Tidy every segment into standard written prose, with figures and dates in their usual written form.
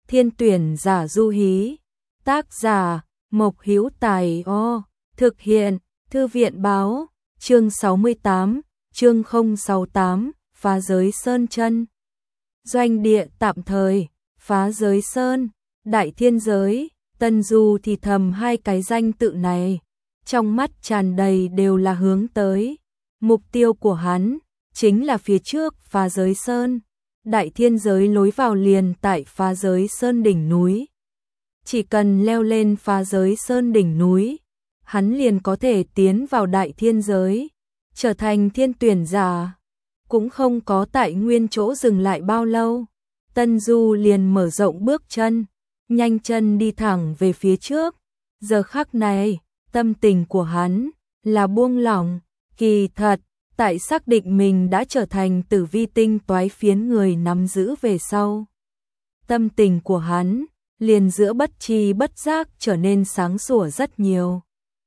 Thiên tuyển giả du hí. Tác giả Mộc Hữu Tài. Thực hiện Thư viện báo. Chương 68, chương 068, phá giới sơn chân. Doanh địa tạm thời, phá giới sơn, đại thiên giới. Tân Du thì thầm hai cái danh tự này, trong mắt tràn đầy đều là hướng tới. Mục tiêu của hắn chính là phía trước phá giới sơn. Đại thiên giới lối vào liền tại phá giới sơn đỉnh núi. Chỉ cần leo lên phá giới sơn đỉnh núi, hắn liền có thể tiến vào đại thiên giới, trở thành thiên tuyển giả. Cũng không có tại nguyên chỗ dừng lại bao lâu, Tân Du liền mở rộng bước chân, nhanh chân đi thẳng về phía trước. Giờ khắc này, tâm tình của hắn là buông lỏng. Kỳ thật, tại xác định mình đã trở thành Tử Vi tinh toái phiến người nắm giữ về sau, tâm tình của hắn liền giữa bất tri bất giác trở nên sáng sủa rất nhiều.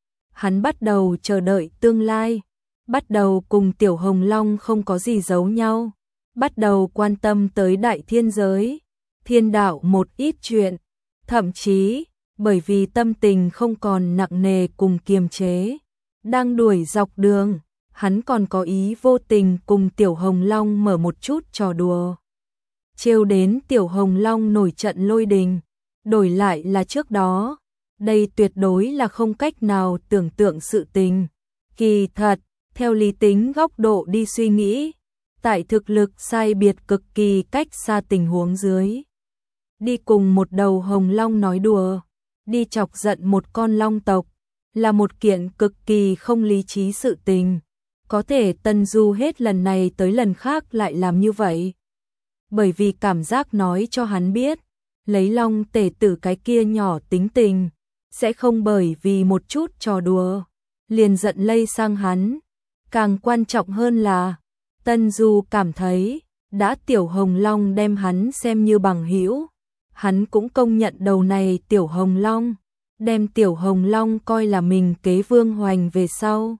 Hắn bắt đầu chờ đợi tương lai, bắt đầu cùng Tiểu Hồng Long không có gì giấu nhau, bắt đầu quan tâm tới đại thiên giới, thiên đạo một ít chuyện, thậm chí bởi vì tâm tình không còn nặng nề cùng kiềm chế, đang đuổi dọc đường, hắn còn có ý vô tình cùng Tiểu Hồng Long mở một chút trò đùa. Trêu đến Tiểu Hồng Long nổi trận lôi đình, đổi lại là trước đó, đây tuyệt đối là không cách nào tưởng tượng sự tình. Kỳ thật, theo lý tính góc độ đi suy nghĩ, tại thực lực sai biệt cực kỳ cách xa tình huống dưới, đi cùng một đầu hồng long nói đùa, đi chọc giận một con long tộc, là một kiện cực kỳ không lý trí sự tình. Có thể Tân Du hết lần này tới lần khác lại làm như vậy, bởi vì cảm giác nói cho hắn biết, lấy long tể tử cái kia nhỏ tính tình, sẽ không bởi vì một chút trò đùa liền giận lây sang hắn. Càng quan trọng hơn là, Tân Du cảm thấy, đã Tiểu Hồng Long đem hắn xem như bằng hữu, hắn cũng công nhận đầu này Tiểu Hồng Long, đem Tiểu Hồng Long coi là mình kế vương hoành về sau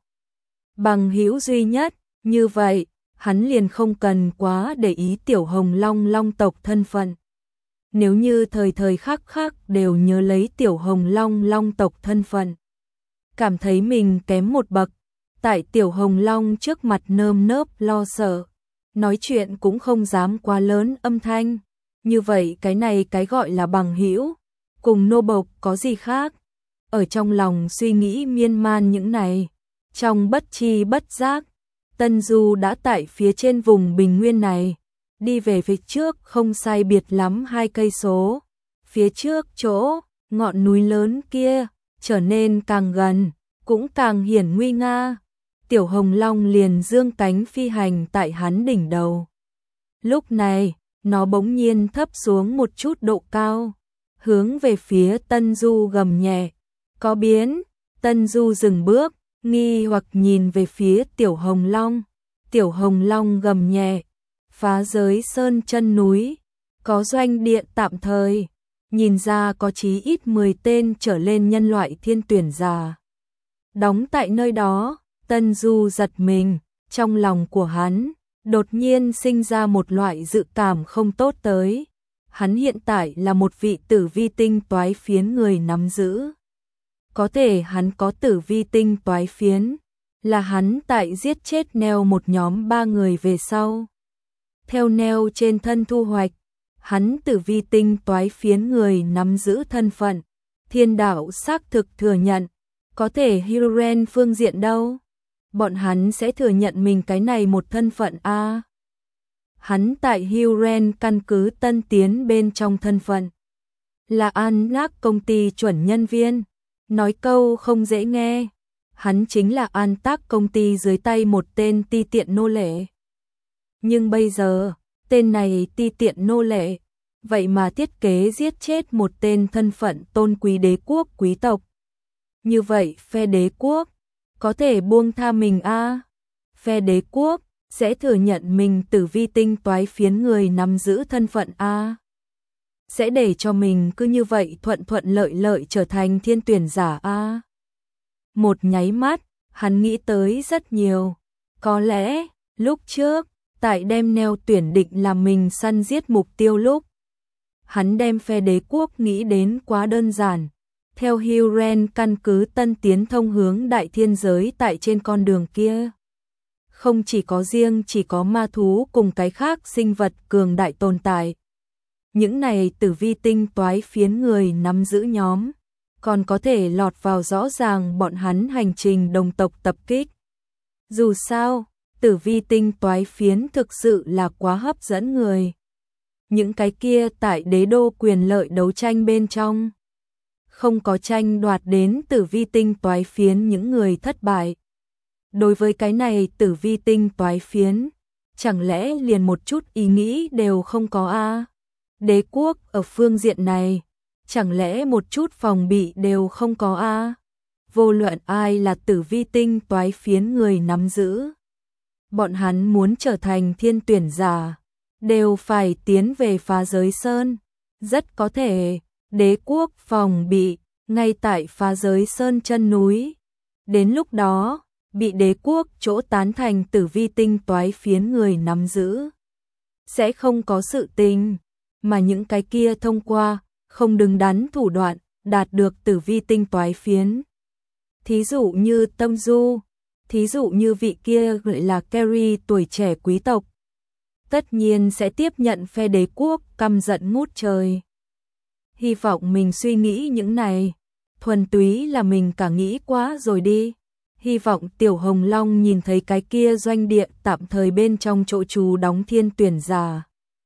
bằng hữu duy nhất. Như vậy, hắn liền không cần quá để ý Tiểu Hồng Long long tộc thân phận. Nếu như thời thời khắc khắc đều nhớ lấy Tiểu Hồng Long long tộc thân phận, cảm thấy mình kém một bậc, tại Tiểu Hồng Long trước mặt nơm nớp lo sợ, nói chuyện cũng không dám quá lớn âm thanh, như vậy cái này cái gọi là bằng hữu, cùng nô bộc có gì khác. Ở trong lòng suy nghĩ miên man những này, trong bất tri bất giác, Tân Du đã tại phía trên vùng bình nguyên này, đi về phía trước không sai biệt lắm 2 cây số. Phía trước chỗ ngọn núi lớn kia trở nên càng gần, cũng càng hiển nguy nga. Tiểu Hồng Long liền dương cánh phi hành tại hắn đỉnh đầu. Lúc này, nó bỗng nhiên thấp xuống một chút độ cao, hướng về phía Tân Du gầm nhẹ. Có biến. Tân Du dừng bước, nghi hoặc nhìn về phía Tiểu Hồng Long. Tiểu Hồng Long gầm nhẹ. Phá giới sơn chân núi, có doanh địa tạm thời, nhìn ra có chí ít 10 tên trở lên nhân loại thiên tuyển giả đóng tại nơi đó. Tân Du giật mình, trong lòng của hắn đột nhiên sinh ra một loại dự cảm không tốt tới. Hắn hiện tại là một vị Tử Vi tinh toái phiến người nắm giữ. Có thể hắn có Tử Vi tinh toái phiến, là hắn tại giết chết neo một nhóm 3 người về sau, theo neo trên thân thu hoạch, hắn Tử Vi tinh toái phiến người nắm giữ thân phận. Thiên đạo xác thực thừa nhận. Có thể Hiren phương diện đâu? Bọn hắn sẽ thừa nhận mình cái này một thân phận a? Hắn tại Hiren căn cứ tân tiến bên trong thân phận là An-Tác công ty chuẩn nhân viên. Nói câu không dễ nghe, hắn chính là An-Tác công ty dưới tay một tên ti tiện nô lệ. Nhưng bây giờ, tên này ti tiện nô lệ, vậy mà thiết kế giết chết một tên thân phận tôn quý đế quốc quý tộc. Như vậy phe đế quốc có thể buông tha mình a? Phe đế quốc sẽ thừa nhận mình Tử Vi tinh toái phiến người nắm giữ thân phận a? Sẽ để cho mình cứ như vậy thuận thuận lợi lợi trở thành thiên tuyển giả a? Một nháy mắt, hắn nghĩ tới rất nhiều. Có lẽ, lúc trước, tại đem neo tuyển định làm mình săn giết mục tiêu lúc, hắn đem phe đế quốc nghĩ đến quá đơn giản. Theo Huren, căn cứ tân tiến thông hướng đại thiên giới tại trên con đường kia. Không chỉ có riêng chỉ có ma thú cùng cái khác sinh vật cường đại tồn tại. Những này tử vi tinh toái phiến người nắm giữ nhóm, còn có thể lọt vào rõ ràng bọn hắn hành trình đồng tộc tập kích. Dù sao, tử vi tinh toái phiến thực sự là quá hấp dẫn người. Những cái kia tại đế đô quyền lợi đấu tranh bên trong, không có tranh đoạt đến tử vi tinh toái phiến những người thất bại. Đối với cái này tử vi tinh toái phiến, chẳng lẽ liền một chút ý nghĩ đều không có a? Đế quốc ở phương diện này, chẳng lẽ một chút phòng bị đều không có a? Vô luận ai là tử vi tinh toái phiến người nắm giữ, bọn hắn muốn trở thành thiên tuyển giả, đều phải tiến về Phá Giới Sơn. Rất có thể, đế quốc phòng bị ngay tại Phá Giới Sơn chân núi. Đến lúc đó, bị đế quốc chỗ tán thành tử vi tinh toái phiến người nắm giữ, sẽ không có sự tình, mà những cái kia thông qua, không đứng đắn thủ đoạn, đạt được tử vi tinh toái phiến. Thí dụ như Tâm Du, thí dụ như vị kia gọi là Carrie tuổi trẻ quý tộc, tất nhiên sẽ tiếp nhận phe đế quốc căm giận ngút trời. Hy vọng mình suy nghĩ những này, thuần túy là mình cả nghĩ quá rồi đi. Hy vọng Tiểu Hồng Long nhìn thấy cái kia doanh địa tạm thời bên trong chỗ trú đóng thiên tuyển giả.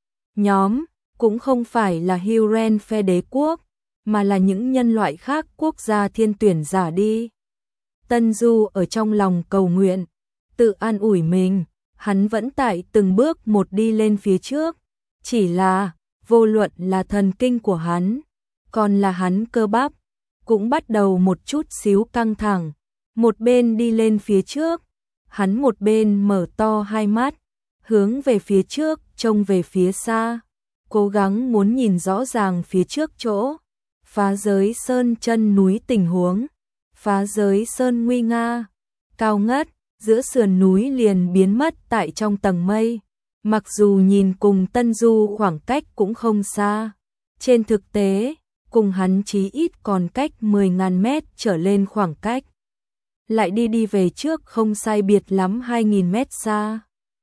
Nhóm, cũng không phải là Huren phe đế quốc, mà là những nhân loại khác quốc gia thiên tuyển giả đi. Tân Du ở trong lòng cầu nguyện, tự an ủi mình, hắn vẫn tại từng bước một đi lên phía trước. Chỉ là, vô luận là thần kinh của hắn, còn là hắn cơ bắp, cũng bắt đầu một chút xíu căng thẳng. Một bên đi lên phía trước, hắn một bên mở to hai mắt, hướng về phía trước, trông về phía xa, cố gắng muốn nhìn rõ ràng phía trước chỗ. Phá Giới Sơn chân núi tình huống, Phá Giới Sơn nguy nga, cao ngất, giữa sườn núi liền biến mất tại trong tầng mây. Mặc dù nhìn cùng Tân Du khoảng cách cũng không xa, trên thực tế, cùng hắn chí ít còn cách 10.000 mét trở lên khoảng cách. Lại đi về trước không sai biệt lắm 2.000 mét xa.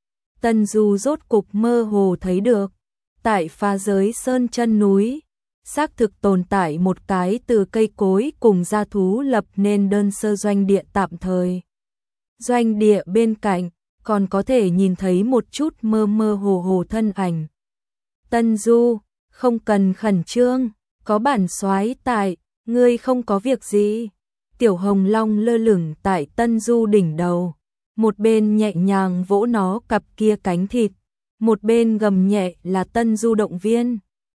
Tân Du rốt cục mơ hồ thấy được, tại Phá Giới Sơn chân núi, xác thực tồn tại một cái từ cây cối cùng gia thú lập nên đơn sơ doanh địa tạm thời. Doanh địa bên cạnh, còn có thể nhìn thấy một chút mơ mơ hồ hồ thân ảnh. Tân Du, không cần khẩn trương, có bản soái tại, ngươi không có việc gì. Tiểu Hồng Long lơ lửng tại Tân Du đỉnh đầu, một bên nhẹ nhàng vỗ nó cặp kia cánh thịt, một bên gầm nhẹ là Tân Du động viên.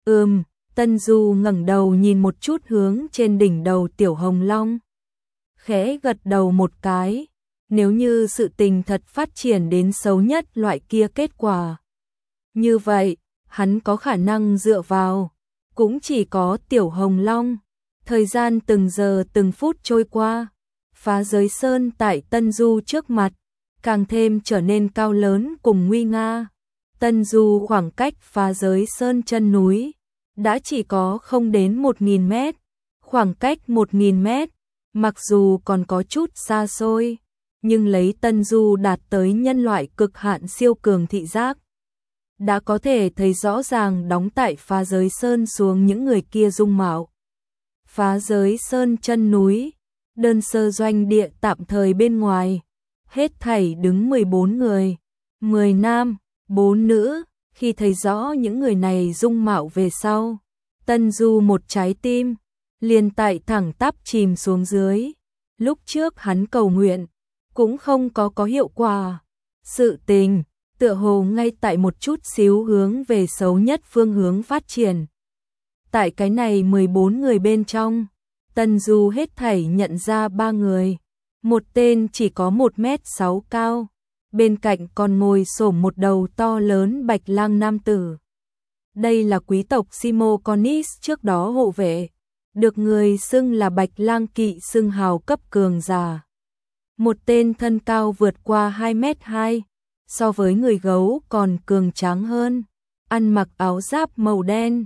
Tân Du ngẩng đầu nhìn một chút hướng trên đỉnh đầu Tiểu Hồng Long, khẽ gật đầu một cái. Nếu như sự tình thật phát triển đến xấu nhất loại kia kết quả, như vậy, hắn có khả năng dựa vào, cũng chỉ có Tiểu Hồng Long. Thời gian từng giờ từng phút trôi qua, Phá Giới Sơn tại Tân Du trước mặt, càng thêm trở nên cao lớn cùng nguy nga. Tân Du khoảng cách Phá Giới Sơn chân núi, đã chỉ có không đến 1.000 mét. Khoảng cách 1.000 mét, mặc dù còn có chút xa xôi, nhưng lấy Tân Du đạt tới nhân loại cực hạn siêu cường thị giác, đã có thể thấy rõ ràng đóng tại Phá Giới Sơn xuống những người kia dung mạo. Phá Giới Sơn chân núi, đơn sơ doanh địa tạm thời bên ngoài, hết thảy đứng 14 người, 10 nam, 4 nữ. Khi thấy rõ những người này dung mạo về sau, Tân Du một trái tim liền tại thẳng tắp chìm xuống dưới. Lúc trước hắn cầu nguyện cũng không có hiệu quả. Sự tình tựa hồ ngay tại một chút xíu hướng về xấu nhất phương hướng phát triển. Tại cái này 14 người bên trong, Tân Du hết thảy nhận ra 3 người. Một tên chỉ có 1m6 cao, bên cạnh còn ngồi xổm một đầu to lớn bạch lang nam tử. Đây là quý tộc Simoconis trước đó hộ vệ, được người xưng là bạch lang kỵ xưng hào cấp cường giả. Một tên thân cao vượt qua 2m2, so với người gấu còn cường tráng hơn, ăn mặc áo giáp màu đen.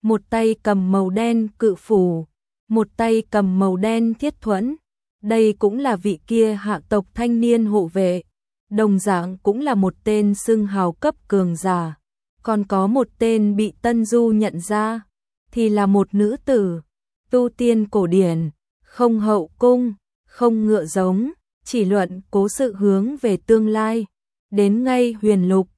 một tay cầm màu đen cự phủ, một tay cầm màu đen thiết thuẫn. Đây cũng là vị kia hạ tộc thanh niên hộ vệ, đồng dạng cũng là một tên xưng hào cấp cường giả. Còn có một tên bị Tân Du nhận ra, thì là một nữ tử, tu tiên cổ điển, không hậu cung, không ngựa giống, chỉ luận cố sự hướng về tương lai. Đến ngay huyền lục,